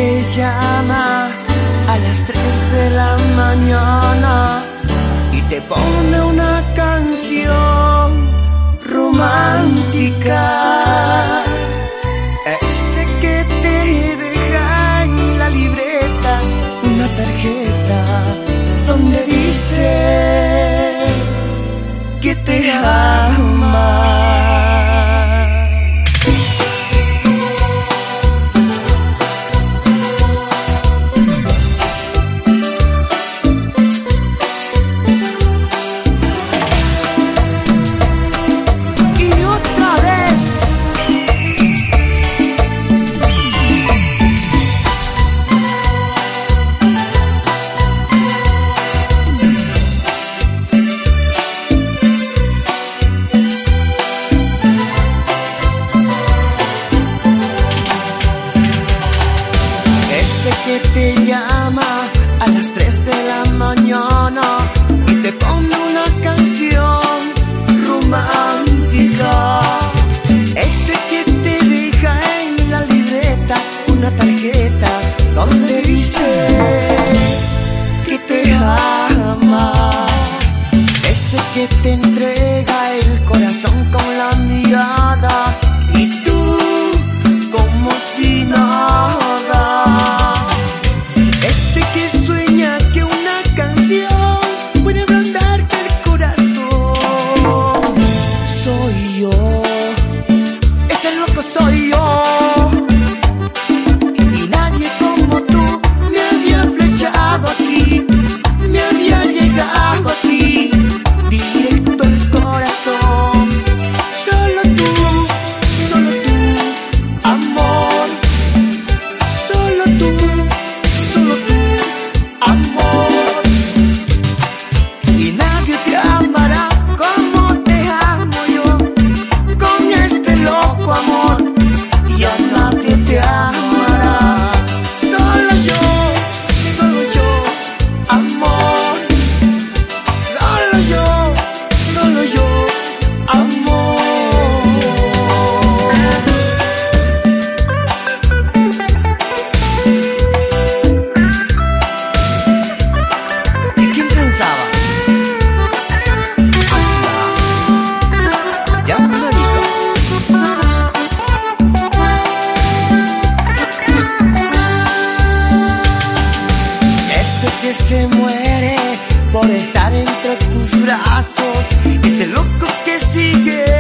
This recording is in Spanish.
te llama a las 3 de la mañana y te pone una canción romántica. Ese que te deja en la libreta una tarjeta donde dice que te ama. Que te llama a las 3 de la mañana y te pone una canción romántica. Ese que te deja en la libreta una tarjeta donde dice que te ama. Ese que te entrega el corazón con la mirada y tú como si nada. Soy yo, y nadie como tú me había flechado aquí, me había llegado aquí, directo al corazón. Solo tú, amor. Solo tú, amor. Y nadie te amará como te amo yo, con este loco amor. Ya nadie te amará, solo yo, amor. Solo yo, amor. ¿Y quién pensabas? Atlas, de América. Que se muere por estar entre tus brazos, ese loco que sigue